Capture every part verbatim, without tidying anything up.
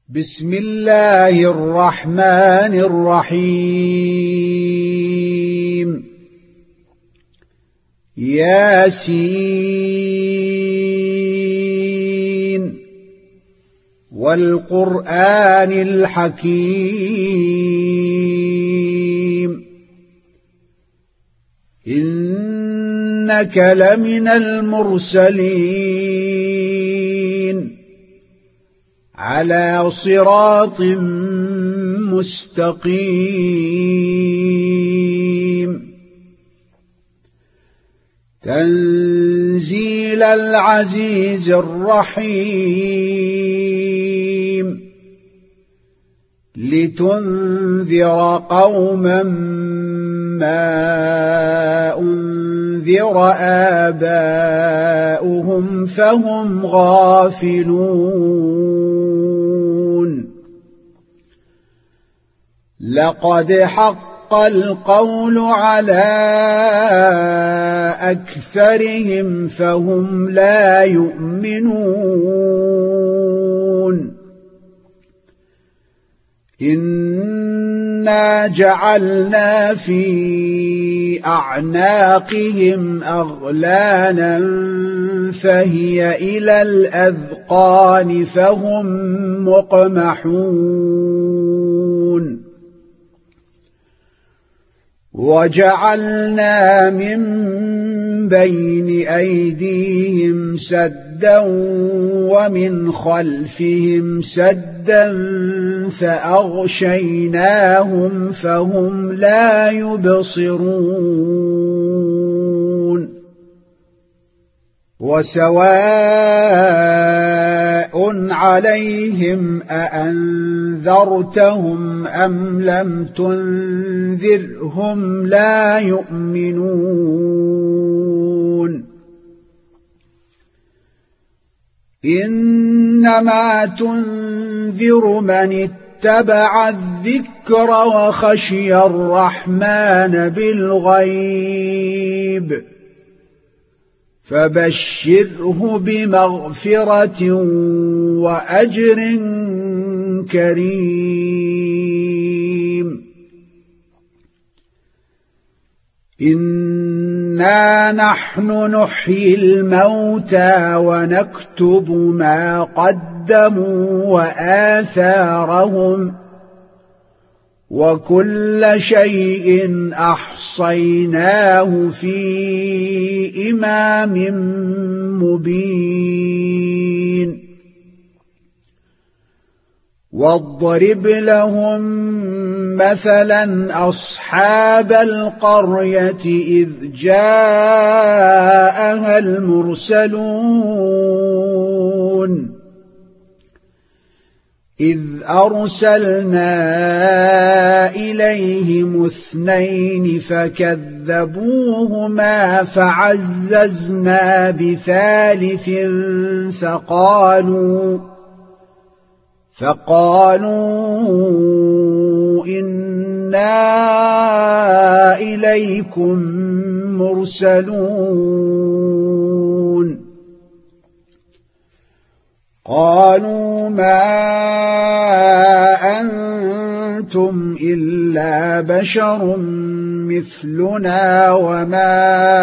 بسم الله الرحمن الرحيم ياسين والقرآن الحكيم إنك لمن المرسلين على صراط مستقيم تنزيل العزيز الرحيم لتنذر قوما ما أنذر آباؤهم فهم غافلون لقد حق القول على أكثرهم فهم لا يؤمنون إنا جعلنا في أعناقهم أغلالا فهي إلى الأذقان فهم مقمحون وجعلنا من بين أيديهم سدا ومن خلفهم سدا فأغشيناهم فهم لا يبصرون وسواء عليهم أأنذرتهم أم لم تنذرهم لا يؤمنون إنما تنذر من اتبع الذكر وخشي الرحمن بالغيب فبشره بمغفرة وأجر كريم إنا نحن نحيي الموتى ونكتب ما قدموا وآثارهم وكل شيء أحصيناه في إمام مبين واضرب لهم مثلا أصحاب القرية إذ جاءها المرسلون إذ أرسلنا إليهم اثنين فكذبوهما فعززنا بثالث فقالوا فقالوا إنا إليكم مرسلون قالوا ما أنتم إلا بشر مثلنا وما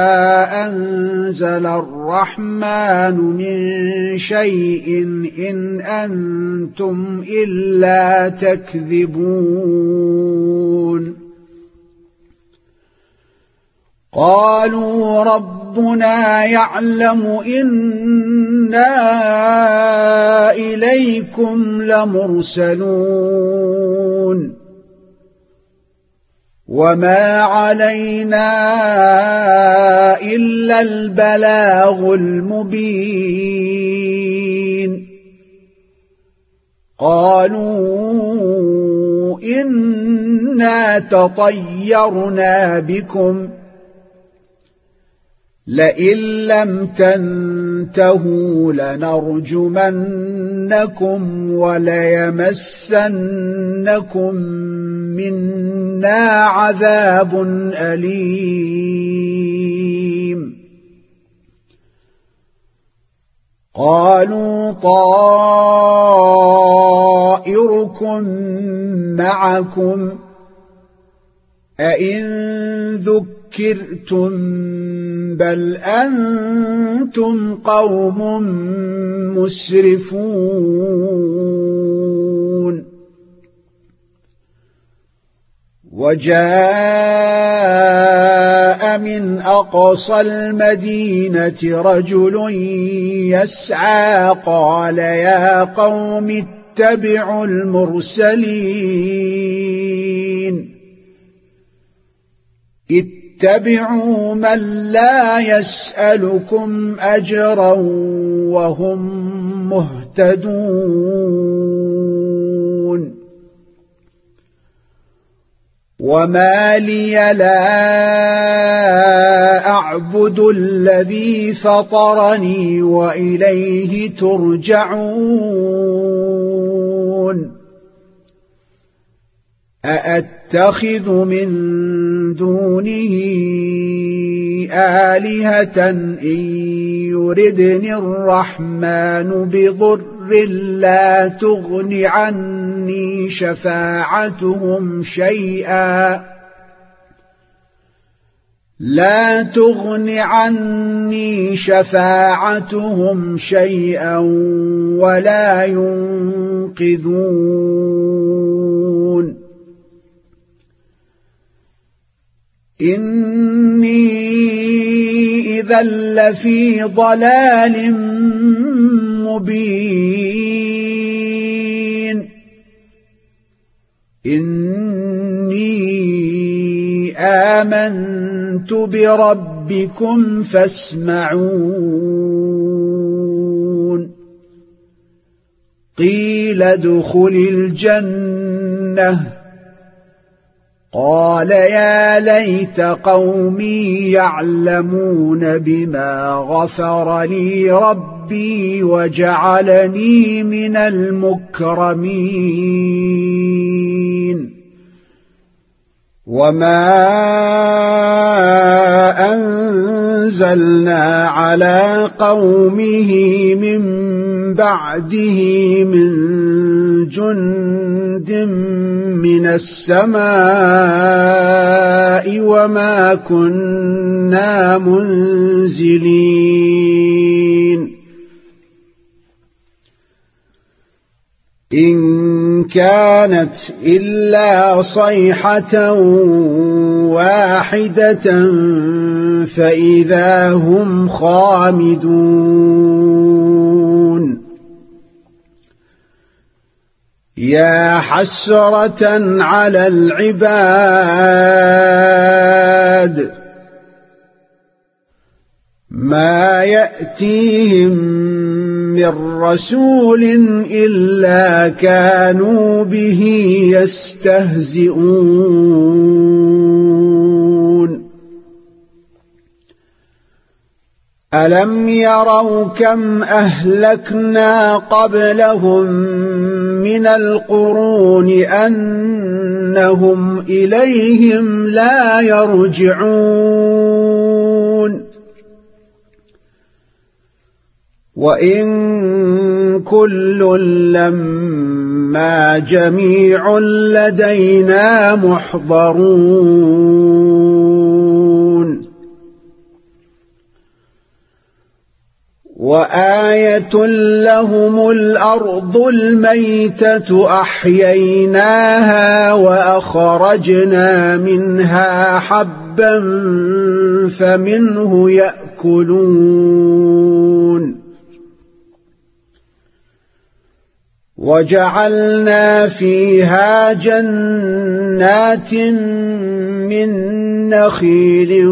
أنزل الرحمن من شيء إن أنتم إلا تكذبون قالوا ربنا يعلم إنا إليكم لمرسلون وما علينا إلا البلاغ المبين قالوا إنا تطيرنا بكم لئن لم تنتهوا لنرجمنكم وليمسنكم منا عذاب أليم قالوا طائركم معكم أئن ذكرتم بل أنتم قوم مسرفون وجاء من أقصى المدينة رجل يسعى قال يا قوم اتبعوا المرسلين اتبعوا من لا يسألكم أجرا وهم مهتدون وما لي لا أعبد الذي فطرني وإليه ترجعون أأتخذ من دونه آلهة إن يردني الرحمن بضر لا تغن عني شفاعتهم شيئا لا تغن عني شفاعتهم شيئا ولا ينقذون إني إذا لفي ضلال مبين إني آمنت بربكم فاسمعون قيل ادخل الجنة قال يا ليت قومي يعلمون بما غفر لي ربي وجعلني من المكرمين وما أنزلنا على قومه من بعده من جند من السماء وما كنا منزلين إن كانت إلا صيحة واحدة فإذا هم خامدون يا حسرة على العباد ما يأتيهم من رسول إلا كانوا به يستهزئون ألم يروا كم أهلكنا قبلهم من القرون أنهم إليهم لا يرجعون وإن كل لما جميع لدينا محضرون وآية لهم الأرض الميتة أحييناها وأخرجنا منها حبا فمنه يأكلون وجعلنا فيها جنات من نخيل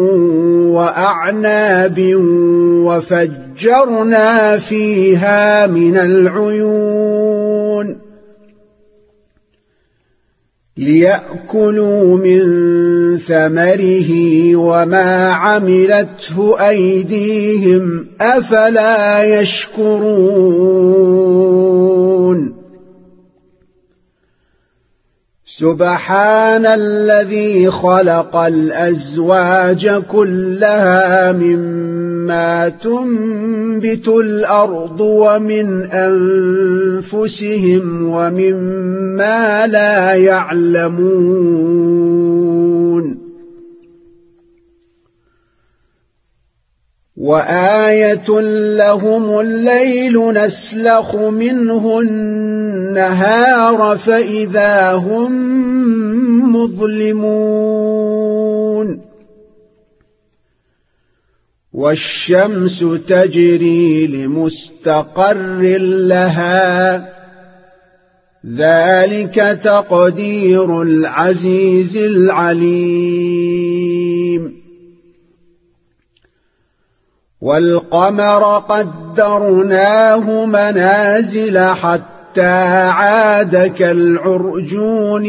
وأعناب وفجرنا فيها من العيون ليأكلوا من ثمره وما عملته أيديهم أفلا يشكرون سبحان الذي خلق الأزواج كلها مما تنبت الأرض ومن أنفسهم ومما لا يعلمون وآية لهم الليل نسلخ منه النهار فإذا هم مظلمون والشمس تجري لمستقر لها ذلك تقدير العزيز العليم والقمر قدرناه منازل حتى عاد كالعرجون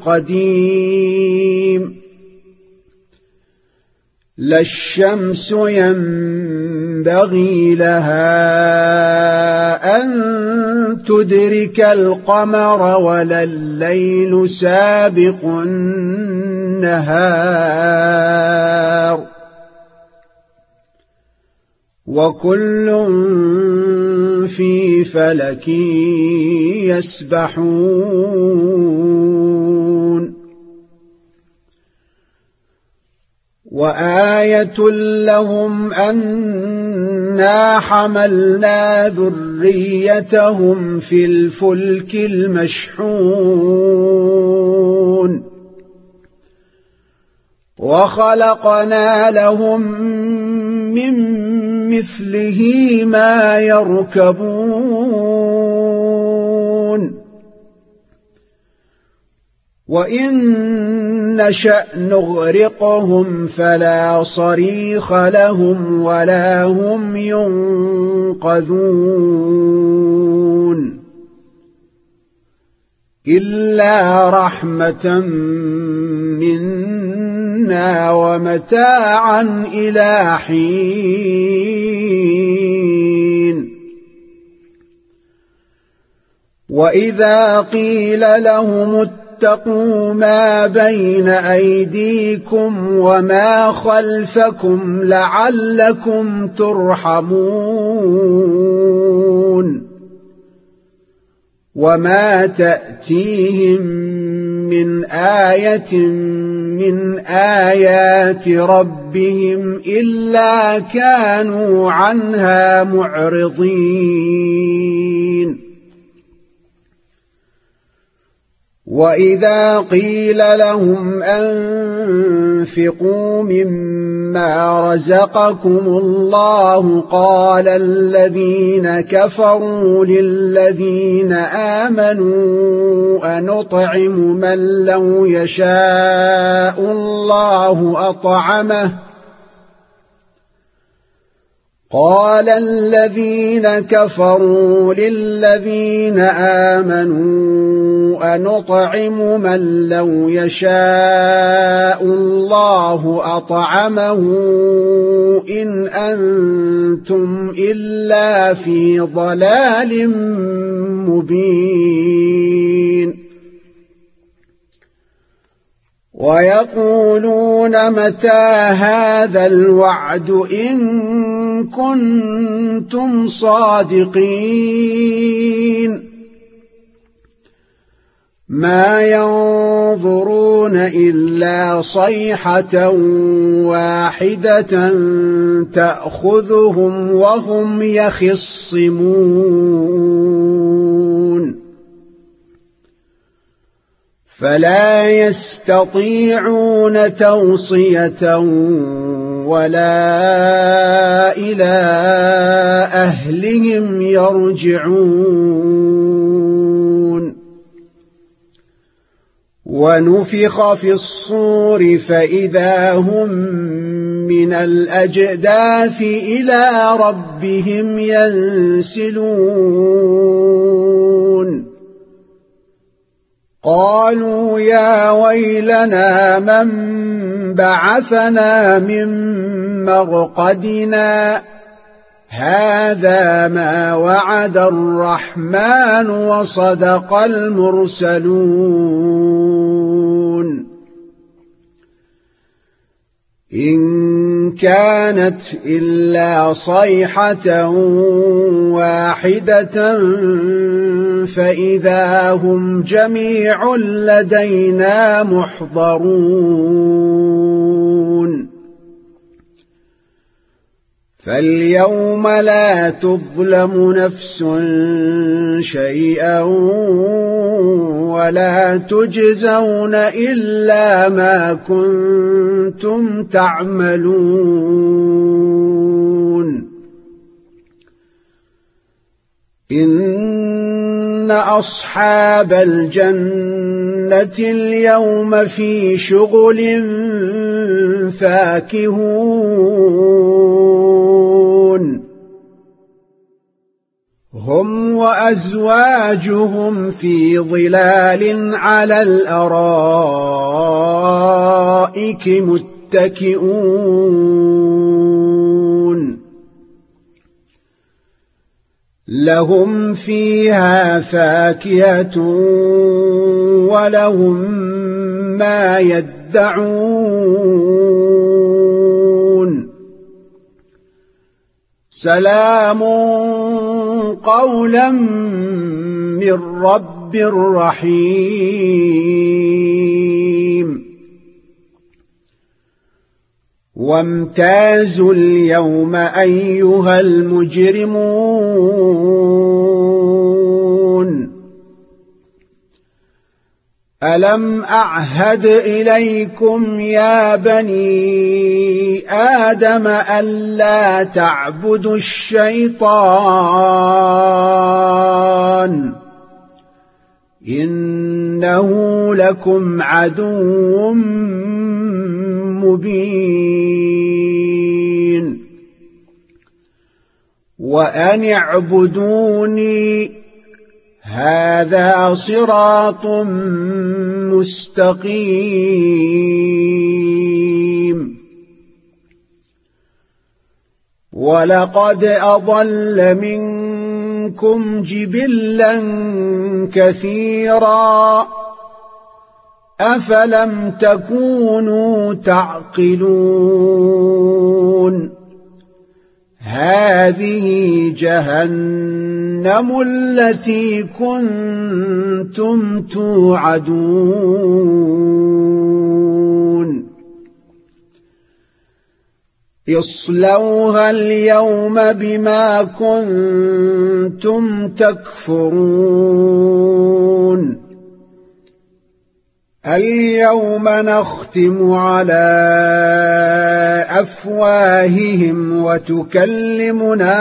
القديم لا الشمس ينبغي لها أن تدرك القمر ولا الليل سابق النهار وكل في فلك يسبحون وآية لهم أنا حملنا ذريتهم في الفلك المشحون وخلقنا لهم من مثله ما يركبون وإن نشأ نغرقهم فلا صريخ لهم ولا هم ينقذون إلا رحمة منا ومتاعا إلى حين وإذا قيل لهم اتقوا ما بين أيديكم وما خلفكم لعلكم ترحمون وما تأتيهم من آية من آيات ربهم إلا كانوا عنها معرضين وإذا قيل لهم أنفقوا مما رزقكم الله قال الذين كفروا للذين آمنوا أنطعم من لو يشاء الله أطعمه قال الذين كفروا للذين آمنوا أنطعم من لو يشاء الله أطعمه إن أنتم إلا في ضلال مبين ويقولون متى هذا الوعد إن كنتم صادقين ما ينظرون إلا صيحة واحدة تأخذهم وهم يخصمون فلا يستطيعون توصية ولا إلى أهلهم يرجعون ونفخ في الصور فإذا هم من الأجداث إلى ربهم ينسلون قالوا يا ويلنا من بعثنا من مرقدنا هذا ما وعد الرحمن وصدق المرسلون إن كانت إلا صيحة واحدة فإذا هم جميع لدينا محضرون فاليوم لا تظلم نفس شيئا ولا تجزون إلا ما كنتم تعملون إن أصحاب الجنة اليوم في شغل فاكهون هم وأزواجهم في ظلال على الأرائك متكئون لهم فيها فاكهة ولهم ما يدعون سلام قولا من رب رحيم وامتازوا اليوم أيها المجرمون ألم أعهد إليكم يا بني آدم ألا تعبدوا الشيطان إنه لكم عدو مبين وأن اعبدوني هذا صراط مستقيم ولقد أضل منكم جبلا كثيرا أفلم تكونوا تعقلون هذه جهنم التي كنتم توعدون اصلوها اليوم بما كنتم تكفرون اليوم نختم على أفواههم وتكلمنا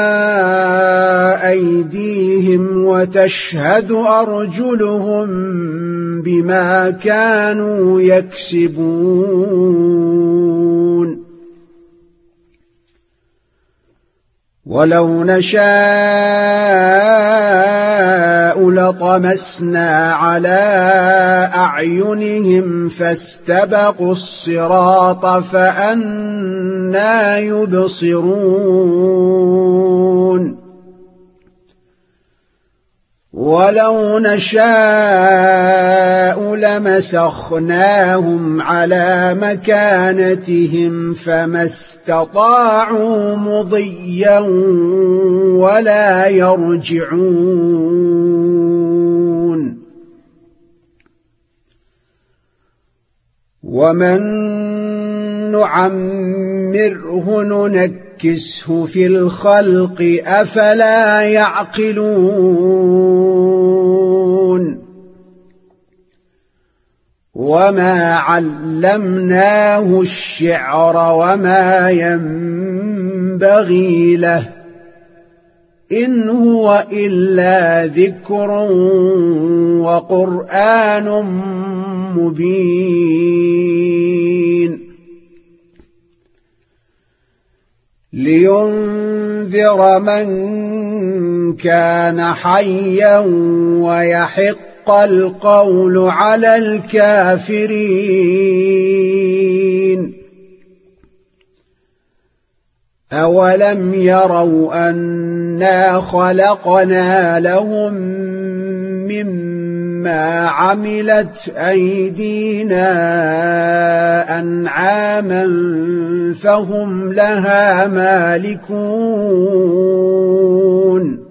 أيديهم وتشهد أرجلهم بما كانوا يكسبون ولو نشاء لطمسنا على أعينهم فاستبقوا الصراط فأنى يبصرون ولو نشاء لمسخناهم على مكانتهم فما استطاعوا مضيا ولا يرجعون ومن نعمره ننكسه في الخلق أفلا يعقلون وما علمناه الشعر وما ينبغي له إن هو إلا ذكر وقرآن مبين لينذر من كان حيا ويحق القول على الكافرين أولم يروا أنا خلقنا لهم مما مما عملت أيدينا أنعاما فهم لها مالكون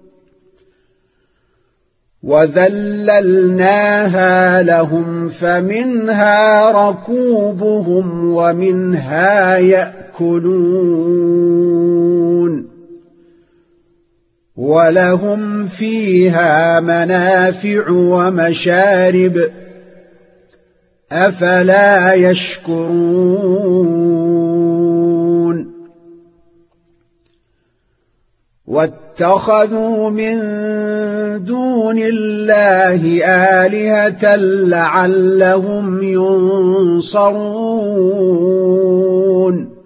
وذللناها لهم فمنها ركوبهم ومنها يأكلون ولهم فيها منافع ومشارب أفلا يشكرون واتخذوا من دون الله آلهة لعلهم ينصرون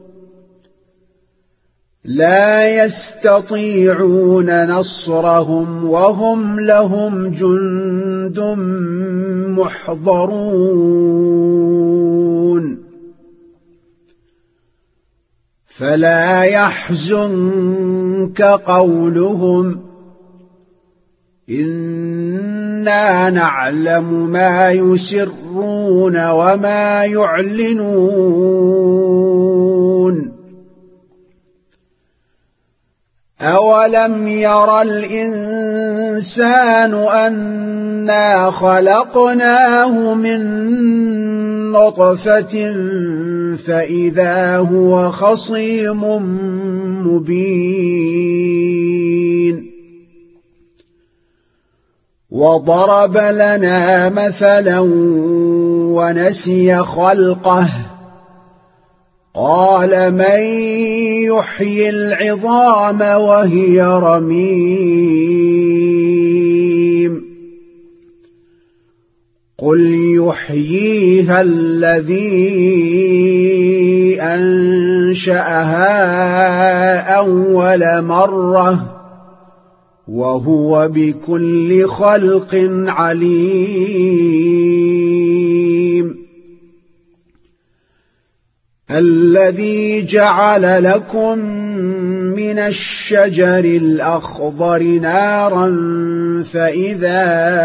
لا يستطيعون نصرهم وهم لهم جند محضرون فلا يحزنك قولهم إنا نعلم ما يسرون وما يعلنون أولم ير الإنسان أنا خلقناه من نطفة فإذا هو خصيم مبين وضرب لنا مثلا ونسي خلقه قال من يحيي العظام وهي رميم قل يحييها الذي أنشأها أول مرة وهو بكل خلق عليم الذي جعل لكم من الشجر الأخضر نارا فإذا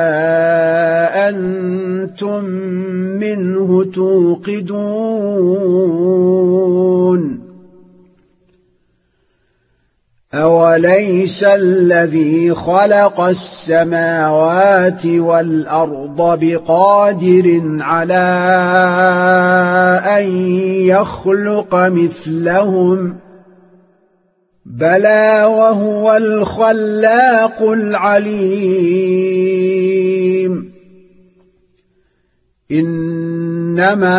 أنتم منه توقدون أوليس الذي خلق السماوات والأرض بقادر على أن يخلق مثلهم بلى وهو الخلاق العليم إنما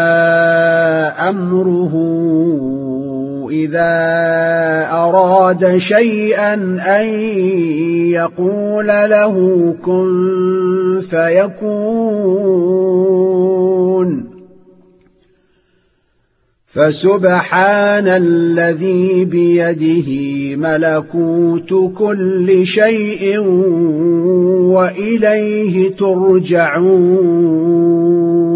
أمره إذا أراد شيئا أن يقول له كن فيكون فسبحان الذي بيده ملكوت كل شيء وإليه ترجعون